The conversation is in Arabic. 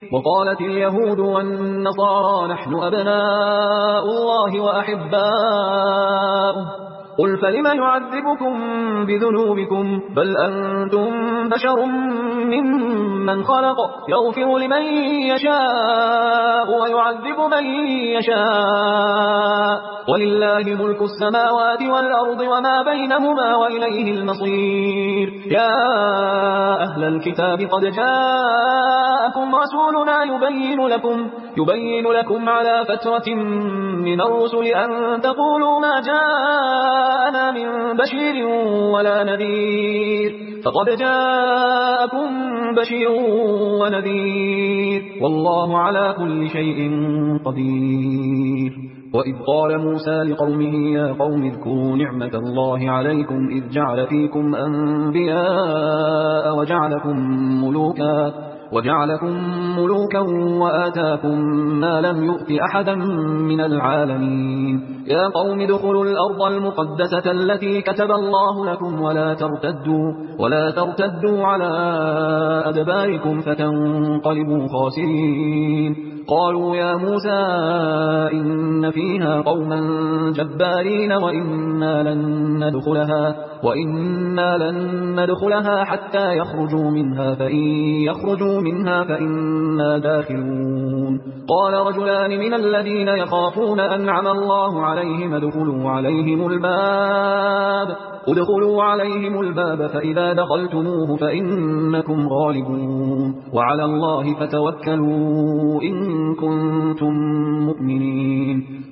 وقالت اليهود والنصارى نحن أبناء الله وأحباؤه قل فلم يعذبكم بذنوبكم بل أنتم بشر ممن خلق يغفر لمن يشاء ويعذب من يشاء ولله ملك السماوات والأرض وما بينهما وإليه المصير يا أهل الكتاب قد جاءكم رسولنا يبين لكم على فترة من الرسل أن تقولوا ما جاءنا من بشير ولا نذير فقد جاءكم بشير ونذير والله على كل شيء قدير وإذ قال موسى لقومه يا قوم اذكروا نعمة الله عليكم إذ جعل فيكم أنبياء وجعلكم ملوكا وآتاكم ما لم يؤت أحدا من العالمين يا قوم ادخلوا الأرض المقدسة التي كتب الله لكم ولا ترتدوا على أدباركم فتنقلبوا خاسرين قالوا يا موسى إن فيها قوما جبارين وإنا لن ندخلها حتى يخرجوا منها فإن يخرجوا منها فإنا داخلون قال رجلان من الذين يخافون أنعم الله عليهم ادخلوا عليهم الباب فإذا دخلتموه فإنكم غالبون وعلى الله فتوكلوا إن كنتم مؤمنين